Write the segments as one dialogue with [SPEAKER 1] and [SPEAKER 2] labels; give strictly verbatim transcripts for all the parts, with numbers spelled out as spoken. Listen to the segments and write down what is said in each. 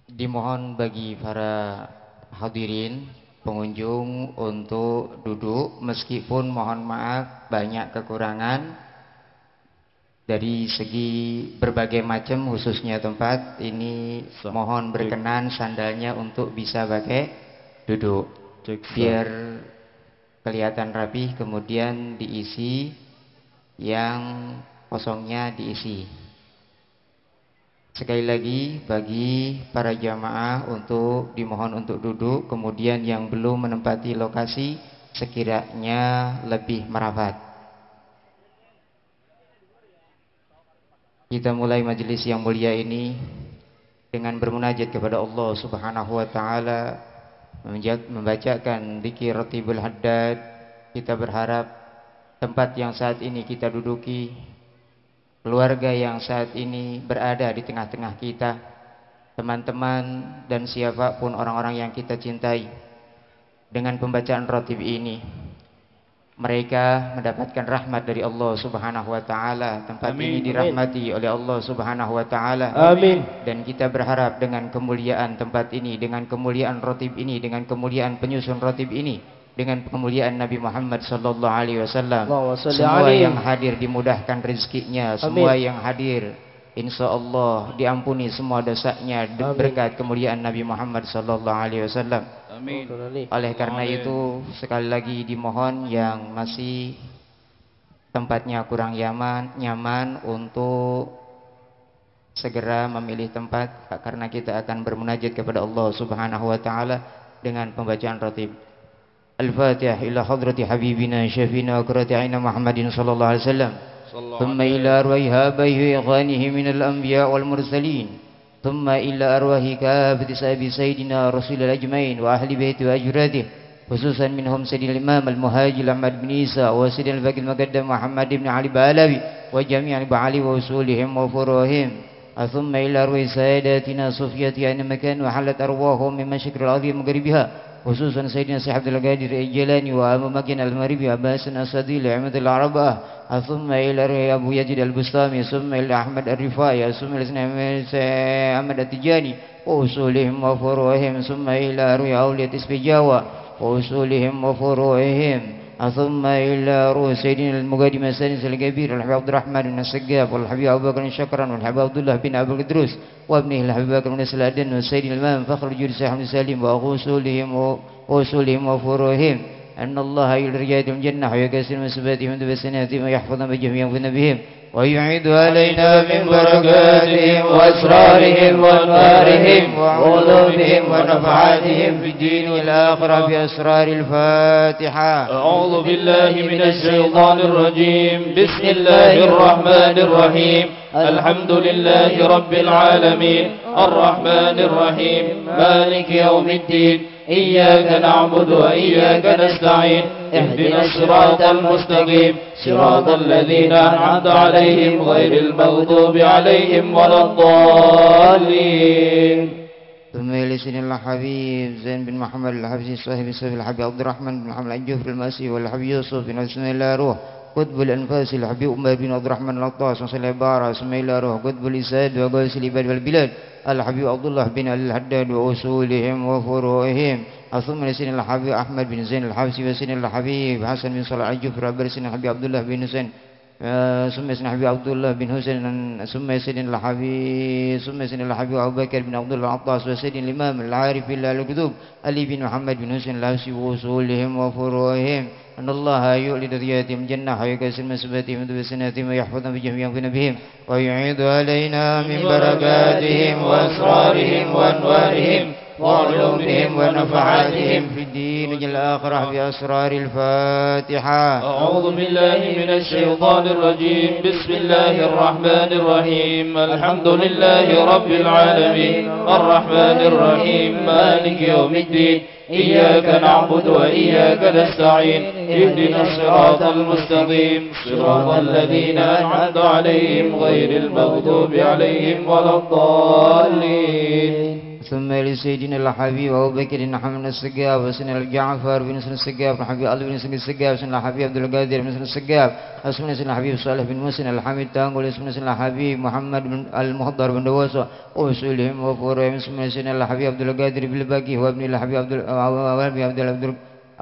[SPEAKER 1] Dimohon bagi para hadirin pengunjung untuk duduk, meskipun mohon maaf banyak kekurangan dari segi berbagai macam, khususnya tempat ini. Mohon berkenan sandalnya untuk bisa pakai duduk biar kelihatan rapi, kemudian diisi, yang kosongnya diisi. Sekali lagi bagi para jamaah untuk dimohon untuk duduk, kemudian yang belum menempati lokasi sekiranya lebih merapat. Kita mulai majelis yang mulia ini dengan bermunajat kepada Allah Subhanahu wa taala, membacakan zikir Ratibul Haddad. Kita berharap tempat yang saat ini kita duduki, keluarga yang saat ini berada di tengah-tengah kita, teman-teman dan siapapun orang-orang yang kita cintai, dengan pembacaan ratib ini mereka mendapatkan rahmat dari Allah Subhanahu wa taala. Tempat Amin. Ini dirahmati Amin. Oleh Allah Subhanahu wa taala. Amin. Dan kita berharap dengan kemuliaan tempat ini, dengan kemuliaan ratib ini, dengan kemuliaan penyusun ratib ini, dengan kemuliaan Nabi Muhammad sallallahu alaihi wasallam, semua yang hadir dimudahkan rezekinya, semua yang hadir insyaallah diampuni semua dosanya berkat kemuliaan Nabi Muhammad sallallahu alaihi wasallam. Amin. Oleh karena itu sekali lagi dimohon yang masih tempatnya kurang nyaman, nyaman untuk segera memilih tempat, karena kita akan bermunajat kepada Allah Subhanahu wa taala dengan pembacaan ratib. Al-Fatihah ila hadrati habibina syafina akrati'ina Muhammadin sallallahu alaihi wasallam. Thumma ila arwahi habaihi ikhwanihi minal anbiya wal mursalin. Thumma ila arwahi kafati sahabi sayyidina rasulil ajmain wa ahli baiti wa ajradih, khususan minhum sayyidil imam al-muhajir Ahmad bin Isa wa sayyidil baqil muqaddam Muhammad ibn Ali Balawi wa jami'al ba'ali wa usulihim wa furuhim. Thumma ila arwahi sayyidatina Sufiyati aina makan wa halat arwahum min masyakril azim maghribiha, khususan Sayyidina Syekh Abdul Qadir Al-Jilani wa Makin Al-Maribi Abbasan Asadil Ahmadul Arabah. Thumma ila Abu Yazid Al-Bustami, thumma ila Ahmad Ar-Rifai, thumma ila Ahmad At-Tijani wa usulihim wa furuhim, thumma ila Awliyat Isbijawa wa usulihim wa furuhim. ثم إلى روح سيدنا المقدم السادس الكبير الحبيب عبد الرحمن بن السقاف والحبيب أبو بكر الشكران والحبيب عبد الله بن أبو القدروس وابنه الحبيب بكر بن الأدن وسيدنا الإمام فخر الجود سيد سالم وأصولهم وأصولهم وفروعهم أن الله يرجعهم الجنة ويكسر من سباتهم وبسناتهم ويحفظهم بجميع بهم ويعيد علينا من بركاتهم وأسرارهم وأنوارهم وعلومهم ونفعاتهم في الدين والآخرة بأسرار الفاتحة.
[SPEAKER 2] أعوذ بالله من الشيطان الرجيم. بسم الله الرحمن الرحيم. الحمد لله رب العالمين الرحمن الرحيم مالك يوم الدين إياك نعبد وإياك نستعين اهدنا الصراط المستقيم صراط الذين أنعمت عليهم غير المغضوب عليهم ولا الضالين.
[SPEAKER 1] ثم لسن الحبيب زين بن محمد الحبسي صاحب السيف الحبيب عبد الرحمن بن محمد الجفر الماسي والحبيب يوسف بن اسماعيل الله روح قطب الأنفاس الحبيب عمر بن عبد الرحمن العطاس وصلى العبارة اسماعيل الله روح قطب الإساد وقاس العباد والبلاد الحبيب عبد الله بن الحداد وأصولهم وفروعهم. ثم لسن الحبيب أحمد بن زين الحبسي وسن الحبيب حسن بن صلاح الجفر وبرسن الحبيب عبد الله بن حسين ثم سن الحبيب عبد الله بن حسين ثم سن الحبيب ثم سن الحبيب أبو بكر بن عبد الله العطاس وسن الإمام العارف بالله الكتب علي بن محمد بن حسين الحبسي وأصولهم وفروعهم. أن الله يؤلي ذرياتهم جنة ويكسر من سباتهم وبسناتهم ويحفظهم بجميع بهم ويعيد علينا من بركاتهم وأسرارهم وأنوارهم وعلومهم ونفعاتهم في الدين والآخرة بأسرار الفاتحة.
[SPEAKER 2] أعوذ بالله من الشيطان الرجيم. بسم الله الرحمن الرحيم. الحمد لله رب العالمين الرحمن الرحيم مالك يوم الدين إياك نعبد وإياك نستعين اهدنا الصراط المستقيم صراط الذين أنعمت عليهم غير المغضوب عليهم ولا الضالين.
[SPEAKER 1] ثم لسن سيدنا الحبيب أبو بكر بن محمد السقاف وسن الجعفر بن سن السقاف الحبيب علي بن سن السقاف وسن الحبيب عبد القادر بن سن السقاف اسمنا سن الحبيب صالح بن مسن الحميد تانقل اسمنا سن الحبيب محمد بن المهضر بن دواسة وسلهم وفورهم اسمنا سن الحبيب عبد القادر بالباقي وابن الحبيب عبد وابن عبد الحبيب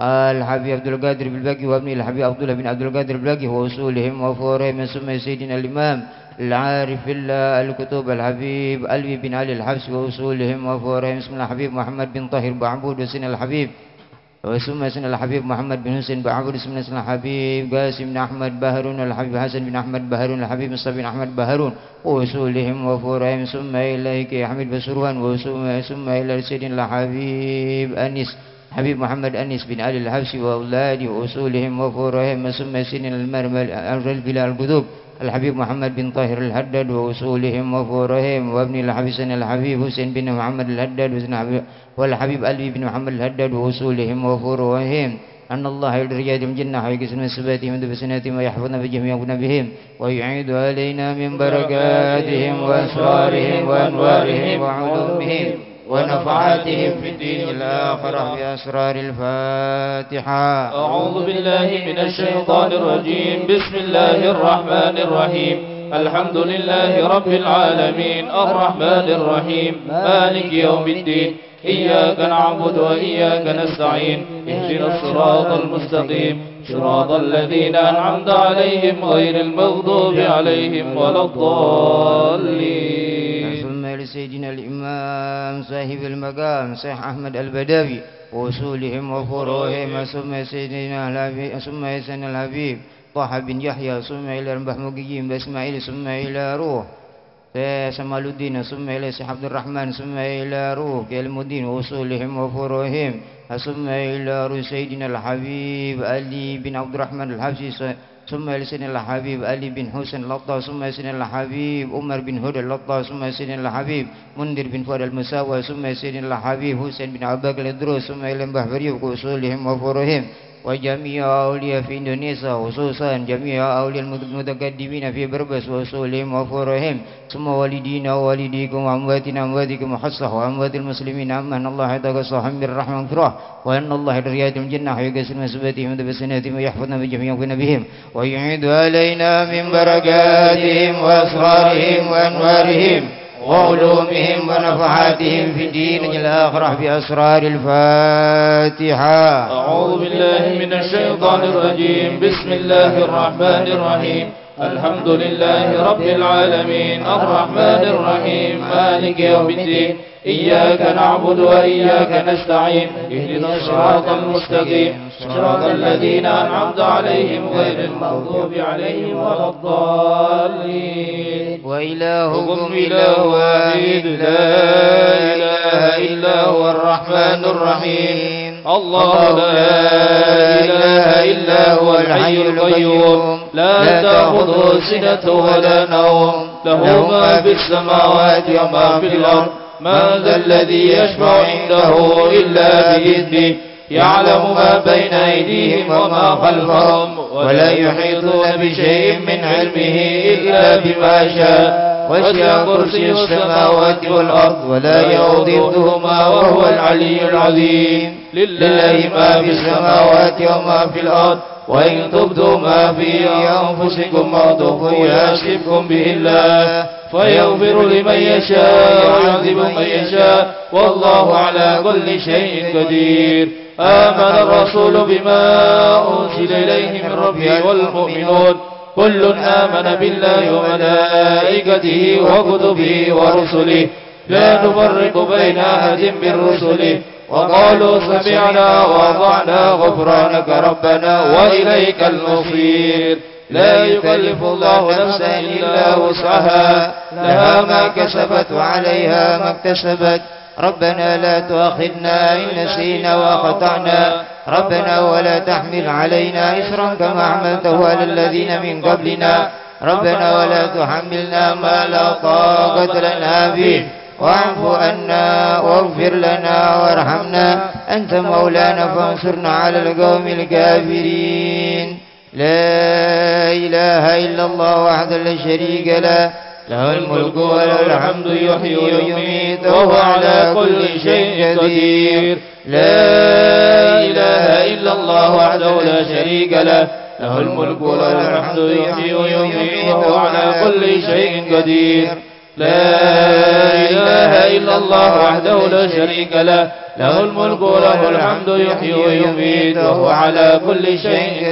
[SPEAKER 1] عبد القادر بالباقي وابن الحبيب عبد الله بن عبد القادر بالباقي وأصولهم وفورهم اسمنا سيدنا الإمام العارف الله الكتب الحبيب علي بن علي الحبس وأصولهم وفورهم اسم الحبيب محمد بن طاهر بعبود وسن الحبيب واسم سن الحبيب محمد بن حسين بعبود اسم سن الحبيب قاسم بن أحمد بهرون الحبيب حسن بن أحمد بهرون الحبيب مصطفى بن أحمد بهرون وأصولهم وفورهم ثم إليك حميد بسروان ثم إلى سيدنا الحبيب أنيس حبيب محمد أنيس بن علي الحبسي وأولاده وأصولهم وفورهم ثم سن المرمى بلا القذوب الحبيب محمد بن طاهر الهدد وأصولهم وفورهم وابن الحبيب سن الحبيب حسين بن محمد الهدد والحبيب علي بن محمد الهدد وأصولهم وفورهم أن الله يدرج من جنة ويقسم سباتهم بسناتهم ويحفظنا بجميع بهم ويعيد علينا من بركاتهم وأسرارهم وأنوارهم وعلومهم ونفعاتهم في الدين الآخرة بأسرار الفاتحة.
[SPEAKER 2] أعوذ بالله من الشيطان الرجيم. بسم الله الرحمن الرحيم. الحمد لله رب العالمين الرحمن الرحيم مالك يوم الدين إياك نعبد وإياك نستعين اهدنا الصراط المستقيم صراط الذين أنعمت عليهم غير المغضوب عليهم ولا الضالين.
[SPEAKER 1] سيدنا الإمام صاحب المقام شيخ أحمد البدوي وأصولهم وفروعهم ثم سيدنا الحبيب ثم سيدنا الحبيب طه بن يحيى ثم إلى ربح مقيم بإسماعيل ثم إلى روح سمال الدين ثم إلى شيخ عبد الرحمن ثم إلى روح علم الدين وأصولهم وفروعهم ثم إلى روح سيدنا الحبيب علي بن عبد الرحمن الحبسي ثم سيدنا الحبيب علي بن حسين اللطة ثم سيدنا الحبيب عمر بن هدى اللطة ثم سيدنا الحبيب منذر بن فؤاد المساوى ثم سيدنا الحبيب حسين بن عبد الله الدروس ثم إلى بحبري وأصولهم وفروعهم وجميع أولياء في إندونيسيا خصوصا جميع أولياء المتقدمين في بربس وأصولهم وفروعهم ثم والدينا ووالديكم وأمواتنا وأمواتكم وحصه وأموات المسلمين أمن الله يتقصهم بالرحمة والفرح وأن الله يدريات الجنة ويقسم سباتهم بسناتهم ويحفظنا بجميع بهم ويعيد علينا من بركاتهم وأسرارهم وأنوارهم وعلومهم ونفحاتهم في الدين الآخرة بأسرار الفاتحة.
[SPEAKER 2] أعوذ بالله من الشيطان الرجيم. بسم الله الرحمن الرحيم. الحمد لله رب العالمين الرحمن الرحيم مالك يوم الدين إياك نعبد وإياك نستعين اهدنا الصراط المستقيم صراط الذين أنعمت عليهم غير المغضوب عليهم ولا الضالين.
[SPEAKER 1] وإلهكم إله واحد لا إله إلا هو الرحمن الرحيم
[SPEAKER 2] الله لا إله إلا هو الحي القيوم لا تأخذه سنة ولا نوم له ما في السماوات وما في الأرض من ذا الذي يشفع عنده إلا بإذنه يعلم ما بين أيديهم وما خلفهم ولا يحيطون بشيء من علمه إلا بما شاء وسع كرسي السماوات والأرض ولا يؤوده وهو العلي العظيم. لله ما في السماوات وما في الأرض وإن تبدوا ما في أنفسكم أو تخفوه يحاسبكم به الله فيغفر لمن يشاء ويعذب من يشاء والله على كل شيء قدير. آمن الرسول بما أنزل إليه من ربه والمؤمنون كل آمن بالله وملائكته وكتبه ورسله لا نفرق بين أحد من رسله وقالوا سمعنا وأطعنا غفرانك ربنا وإليك المصير. لا يكلف الله نفسا إلا وسعها لها ما كسبت وعليها ما اكتسبت ربنا لا تؤاخذنا إن نسينا وأخطأنا ربنا ولا تحمل علينا إصرا كما حملته على الذين من قبلنا ربنا ولا تحملنا ما لا طاقة لنا به واعف عنا واغفر لنا وارحمنا أنت مولانا فانصرنا على القوم الكافرين. لا إله إلا الله وحده لا شريك له
[SPEAKER 1] له الملك وله الحمد يحيي ويميت وهو على كل شيء قدير. لا إله إلا الله وحده لا شريك له له الملك وله الحمد يحيي ويميت وهو على كل شيء قدير. لا إله إلا الله وحده لا شريك له له الملك وله الحمد يحيي ويميت وهو على كل شيء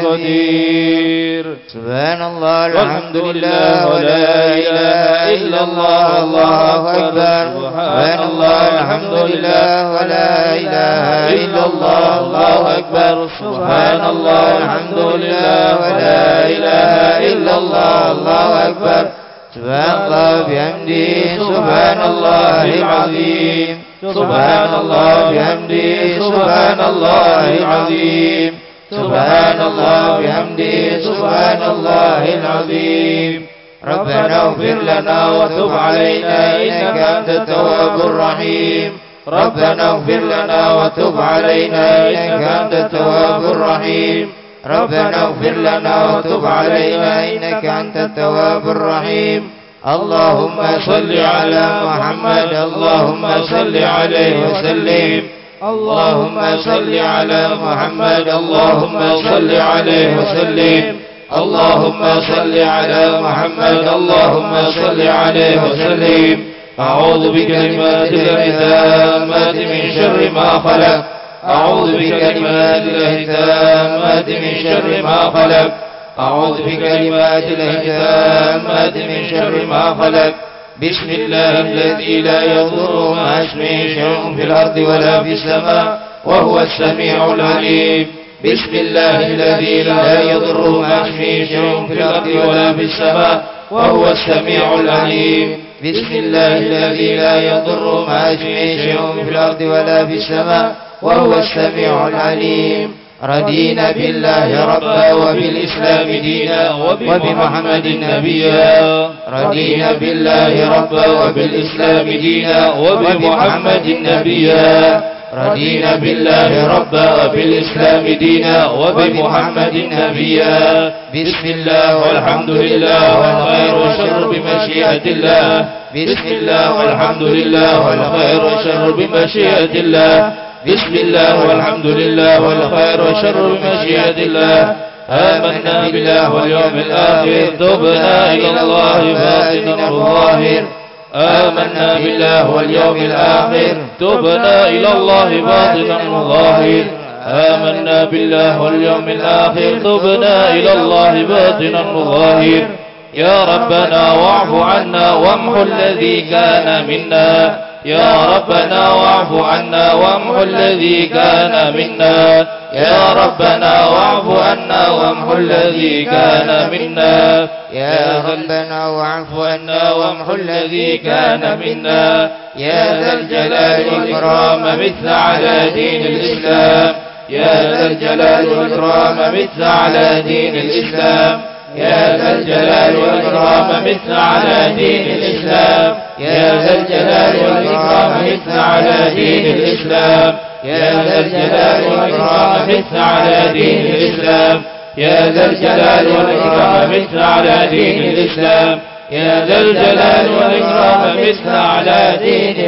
[SPEAKER 1] قدير. سبحان الله الحمد لله ولا إله إلا الله الله أكبر. سبحان الله الحمد لله ولا إله إلا الله الله أكبر. سبحان الله الحمد لله ولا إله إلا الله الله أكبر. سبحان الله بحمده سبحان الله العظيم. سبحان الله بحمده سبحان الله العظيم. سبحان الله بحمده سبحان الله العظيم. ربنا اغفر لنا وتب علينا إنك أنت التواب الرحيم. ربنا اغفر لنا وتب علينا إنك أنت التواب الرحيم. ربنا اغفر لنا وتب علينا إنك أنت التواب الرحيم. اللهم صل على محمد اللهم صل عليه وسلم. اللهم صل على محمد اللهم صل عليه وسلم. اللهم صل على محمد اللهم صل عليه وسلم. أعوذ بكلمات الله التامات من شر ما خلق. أعوذ بكلمات الله التامات من شر ما خلق. أعوذ بكلمات الله التامات من شر ما خلق. بسم الله الذي لا يضر مع اسمه شيء في الأرض ولا في السماء وهو السميع العليم. بسم الله الذي لا يضر مع اسمه شيء في الأرض ولا في السماء وهو السميع العليم. بسم الله الذي لا يضر مع اسمه شيء في الأرض ولا في السماء وهو السميع العليم. رضينا بالله ربا وبالإسلام دينا وبمحمد نبيا. رضينا بالله ربا وبالإسلام دينا وبمحمد نبيا. رضينا بالله ربا وبالإسلام دينا وبمحمد نبيا. بسم الله والحمد لله والخير والشر بمشيئة الله. بسم الله والحمد لله والخير والشر بمشيئة الله. بسم الله والحمد لله والخير والشر بمشيئة الله. آمنا بالله واليوم الآخر تبنا إلى الله باطنا وظاهر. آمنا بالله واليوم الآخر تبنا إلى الله باطنا وظاهر. آمنا بالله واليوم الآخر تبنا إلى الله باطنا وظاهر. يا ربنا واعف عنا وامحو الذي كان منا. يا ربنا واعف عنا وامحو الذي كان منا. يا ربنا واعف عنا وامحو الذي كان منا. يا ربنا واعف عنا وامحو الذي كان منا. يا ذا الجلال والإكرام مثل على دين الإسلام. يا ذا الجلال والإكرام مثل على دين الإسلام. يا ذا الجلال والإكرام مثل على دين الإسلام. يا ذا الجلال والإكرام مثل على دين الإسلام. يا ذا الجلال والإكرام مثل على دين الإسلام. يا ذا الجلال والإكرام مثل على دين الإسلام. يا ذا الجلال والإكرام مثل على دين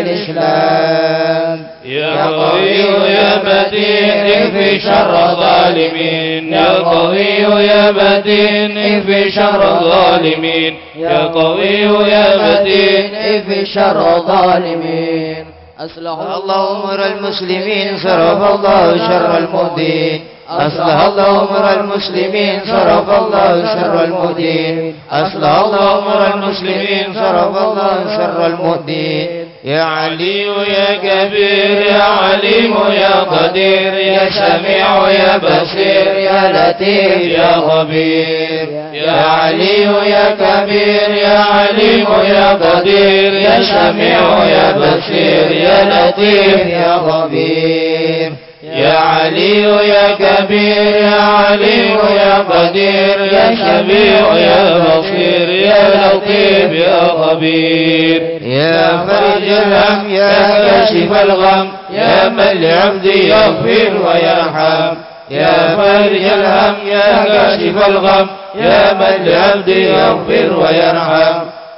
[SPEAKER 1] الإسلام. يا قوي يا متين اكفي شر الظالمين. يا قوي يا متين اكفي شر الظالمين. يا قوي يا متين اكفي شر الظالمين. أصلح الله أمور المسلمين صرف الله شر المؤذين. أصلح الله أمور المسلمين صرف الله شر المؤذين. أصلح الله أمور المسلمين صرف الله شر المؤذين. يا علي يا كبير يا عليم يا قدير يا سميع يا بصير يا لطيف يا خبير. يا علي يا كبير يا عليم يا قدير يا سميع يا بصير يا لطيف يا خبير. يا علي يا كبير يا عليم يا قدير يا سميع يا بصير يا لطيف يا خبير. يا فرج الهم يا كاشف الغم يا من لعبدي يغفر ويرحم. يا فرج الهم يا كاشف الغم يا من لعبدي يغفر ويرحم.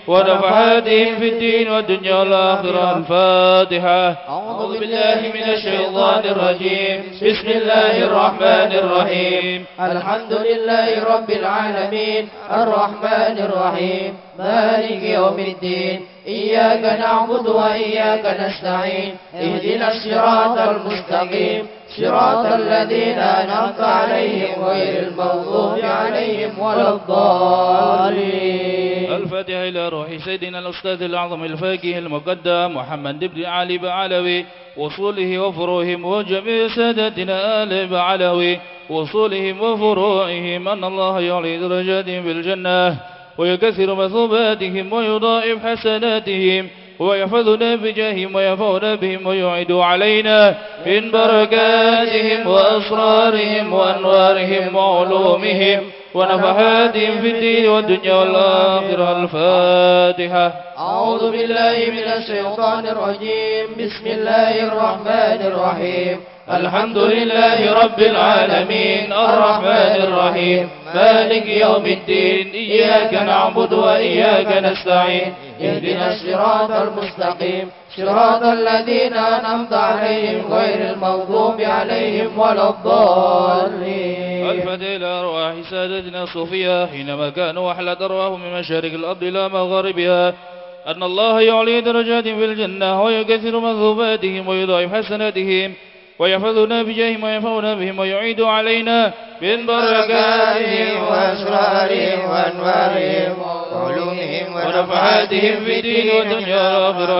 [SPEAKER 2] ونفعاتهم في الدين والدنيا والآخرة. الفاتحة. أعوذ بالله من الشيطان الرجيم. بسم الله الرحمن الرحيم. الحمد لله رب العالمين الرحمن الرحيم مالك يوم الدين إياك نعبد وإياك نستعين اهدنا الصراط المستقيم صراط الذين أنعمت عليهم غير المغضوب عليهم ولا الضالين. الفاتحة إلى روح سيدنا الأستاذ الأعظم الفقيه المقدم محمد بن علي بعلوي وصوله وفروعهم وجميع سادتنا آل بعلوي وصولهم وفروعهم أن الله يعلي درجاتهم في الجنة ويكثر مثوباتهم ويضاعف حسناتهم ويحفظنا بجاههم ويفعنا بهم ويعيد علينا من بركاتهم وأسرارهم وأنوارهم وعلومهم ونفحاتهم في الدين والدنيا والآخرة. الفاتحة. أعوذ بالله من الشيطان الرجيم. بسم الله الرحمن الرحيم. الحمد لله رب العالمين الرحمن الرحيم مالك يوم الدين إياك نعبد وإياك نستعين اهدنا الصراط المستقيم صراط الذين أنعمت عليهم غير المغضوب عليهم ولا الضالين. الفتح إلى أرواح سادتنا الصوفية حينما كانوا أحلى أرواحهم من مشارق الأرض إلى مغاربها أن الله يعلي درجاتهم في الجنة ويكثر مثوباتهم ويضاعف حسناتهم ويحفظنا بجاههم وينفعنا بهم ويعيد علينا من بركاتهم وأسرارهم وأنوارهم وعلومهم ونفحاتهم في الدين والدنيا والآخرة.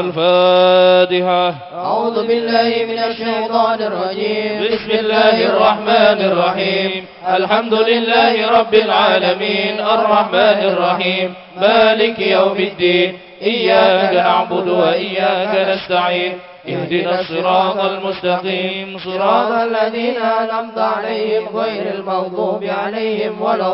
[SPEAKER 2] الفاتحة. أعوذ بالله من الشيطان الرجيم. بسم الله الرحمن الرحيم. الحمد لله رب العالمين الرحمن الرحيم مالك يوم الدين إياك نعبد وإياك نستعين اهدنا الصراط المستقيم صراط الذين أنعمت عليهم غير المغضوب عليهم ولا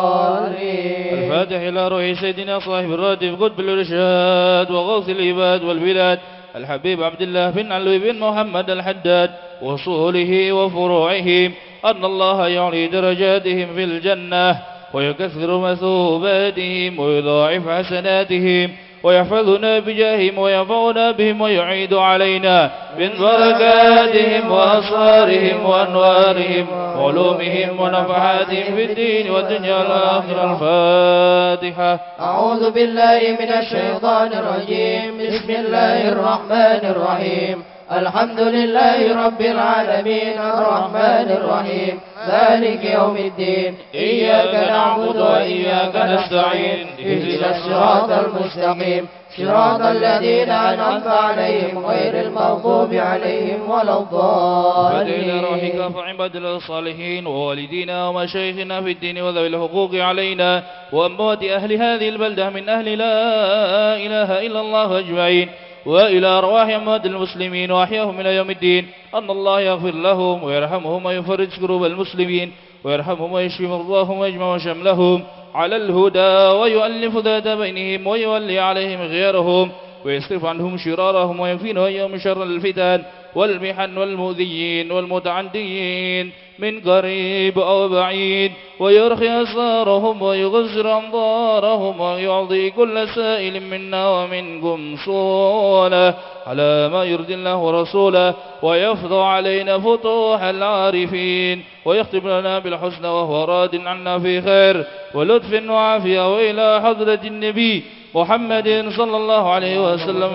[SPEAKER 2] الضالين. الفاتح إلى روح سيدنا صاحب الراتب قطب الإرشاد وغوث العباد والبلاد الحبيب عبد الله بن علوي بن محمد الحداد وصوله وفروعه أن الله يعلي درجاتهم في الجنة ويكثر مثوباتهم ويضاعف حسناتهم ويحفظنا بجاههم وينفعنا بهم ويعيد علينا من بركاتهم وأسرارهم وأنوارهم وعلومهم ونفحاتهم في الدين والدنيا والآخرة. الفاتحة. أعوذ بالله من الشيطان الرجيم. بسم الله الرحمن الرحيم. الحمد لله رب العالمين الرحمن الرحيم مالك يوم الدين إياك نعبد وإياك نستعين اهدنا الصراط المستقيم صراط الذين أنعمت عليهم غير المغضوب عليهم ولا الضالين. روحك فعباد الصالحين ووالدينا ومشايخنا في الدين وذوي الحقوق علينا وأموات أهل هذه البلدة من أهل لا إله إلا الله أجمعين وإلى أرواح أموات المسلمين وأحياهم إلى يوم الدين أن الله يغفر لهم ويرحمهم ويفرج كروب المسلمين ويرحمهم ويشفي مرضاهم ويجمع شملهم على الهدى ويؤلف ذات بينهم ويولي عليهم غيرهم ويصرف عنهم شرارهم ويكفينا يوم شر الفتن والمحن والمؤذيين والمتعديين من قريب أو بعيد ويرخي أسرارهم ويغزر أنظارهم ويعطي كل سائل منا ومنكم صولة على ما يرضي الله ورسوله ويفضى علينا فتوح العارفين ويختم لنا بالحسنى وهو راد عنا في خير ولطف وعافية وإلى حضرة النبي محمد صلى الله عليه وسلم.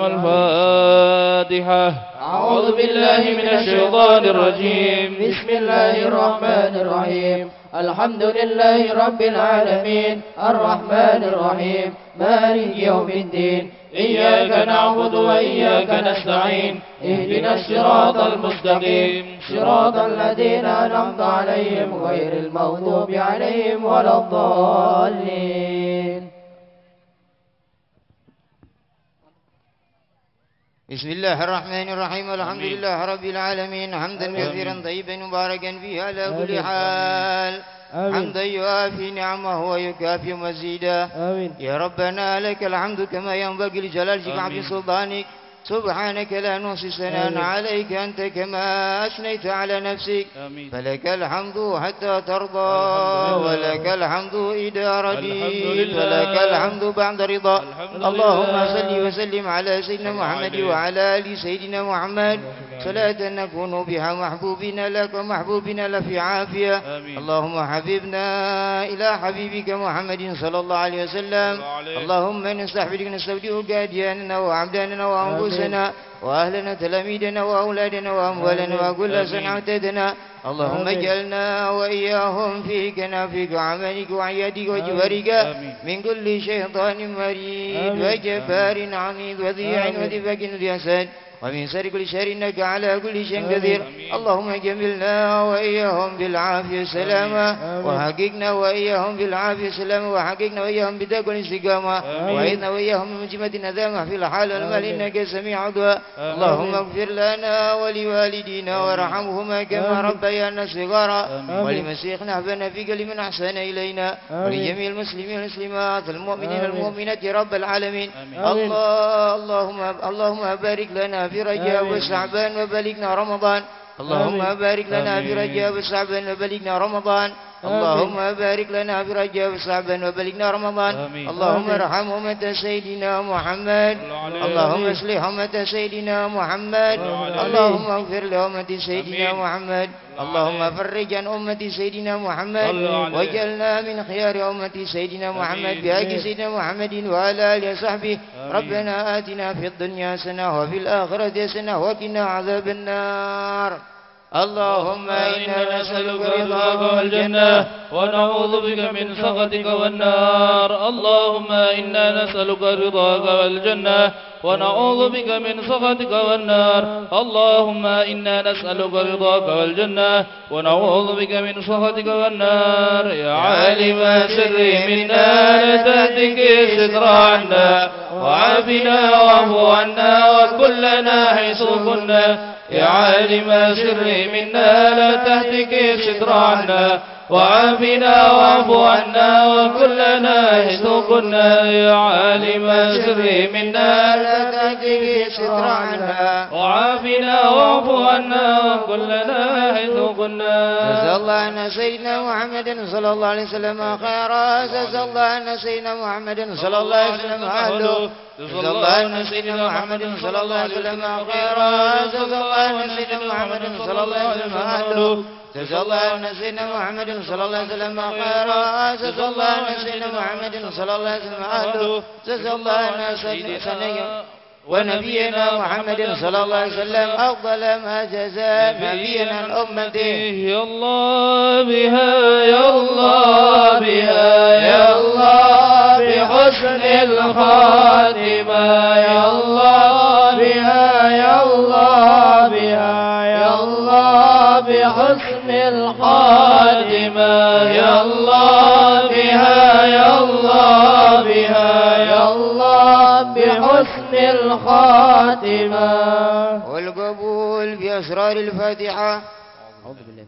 [SPEAKER 2] الفاتحة. أعوذ بالله من الشيطان الرجيم. بسم الله الرحمن الرحيم. الحمد لله رب العالمين الرحمن الرحيم مالك يوم الدين إياك نعبد وإياك نستعين اهدنا الصراط المستقيم صراط الذين أنعمت عليهم غير المغضوب عليهم ولا الضالين.
[SPEAKER 1] بسم الله الرحمن الرحيم. الحمد لله رب العالمين حمدا كثيرا طيبا مباركا فيه على كل حال حمدا يوافي نعمه ويكافئ مزيدا. يا ربنا لك الحمد كما ينبغي لجلال وجهك سلطانك سبحانك لا نحصي ثناء عليك أنت كما أثنيت على نفسك
[SPEAKER 2] آمين.
[SPEAKER 1] فلك الحمد حتى ترضى ولك الحمد إذا رضيت ولك الحمد بعد رضا اللهم صل وسلم على سيدنا محمد وعلى آل سيدنا محمد صلاة نكون بها محبوبنا لك ومحبوبنا لفي عافية
[SPEAKER 2] آمين.
[SPEAKER 1] اللهم حببنا إلى حبيبك محمد صلى الله عليه وسلم اللهم نستحفظك نستودعك أدياننا وعبداننا وأنفسنا وأهلنا تلاميذنا وأولادنا وأموالنا وكل سنعتدنا اللهم اجعلنا وإياهم في كنافك وعملك وعيادك وجبرك من كل شيطان مريد وجبار عنيد وذيع وذبك وذي حسد ومن شر كل شر إنك على كل شيء قدير اللهم جملنا وإياهم بالعافية والسلامة وحققنا وإياهم بالعافية والسلامة وحققنا وإياهم بتقوى الاستقامة وإذنا وإياهم من مجمة الندامة في الحال والمال إنك سميع دعاء اللهم اغفر لنا ولوالدينا وارحمهما كما ربيانا صغارا ولمسيخنا أحبنا فيك لمن أحسن إلينا ولجميع المسلمين والمسلمات المؤمنين والمؤمنات يا رب العالمين الله اللهم اللهم بارك لنا في رجب وشعبان وبلغنا رمضان اللهم بارك لنا في رجب وشعبان وبلغنا رمضان اللهم بارك لنا في رجب وشعبان وبلغنا رمضان اللهم ارحم أمة سيدنا محمد اللهم اصلح أمة سيدنا محمد اللهم اغفر لأمة سيدنا محمد اللهم فرج عن أمة سيدنا محمد واجعلنا من خيار أمة سيدنا محمد بحق سيدنا محمد وعلى آله وصحبه ربنا آتنا في الدنيا حسنة وفي الآخرة حسنة وقنا عذاب النار اللهم إنا نسألك رضاك والجنة
[SPEAKER 2] ونعوذ بك من سخطك والنار اللهم إنا نسألك رضاك والجنة ونعوذ بك من سخطك والنار اللهم إنا نسألك رضاك والجنة ونعوذ بك من سخطك والنار يا عالم سري منا لا تهتك ستر عنا وعافنا واعف عنا وكلنا حيث كنا يا عالم سري منا لا تهتك ستر عنا وعافنا واعف عنا وكلنا حيث كنا يا عالم سري منا لا تهتك ستر عنا وعافنا واعف عنا وكلنا حيث كنا
[SPEAKER 1] جزا الله عن سيدنا محمد صلى الله عليه وسلم خيرا جزا الله عن سيدنا محمد صلى الله عليه وسلم أهله جزا الله عن سيدنا محمد صلى الله عليه وسلم خيرا جزا الله عن سيدنا محمد صلى الله عليه وسلم أهله جزا الله عن سيدنا محمد صلى الله عليه وسلم خيرا جزا الله عن سيدنا محمد صلى الله عليه وسلم أهله جزا الله عن سيدنا ونبينا محمد صلى الله عليه وسلم أفضل ما جزاء نبينا الأمة
[SPEAKER 2] يا الله بها يا الله بها يا الله بحسن الخاتمة يا الله بها يا الله بها يا الله بحسن الخاتمة يا الله بها يا الله بها يا الله بحسن الخاتمة
[SPEAKER 1] والقبول بأسرار الفاتحة.
[SPEAKER 3] أعوذ بالله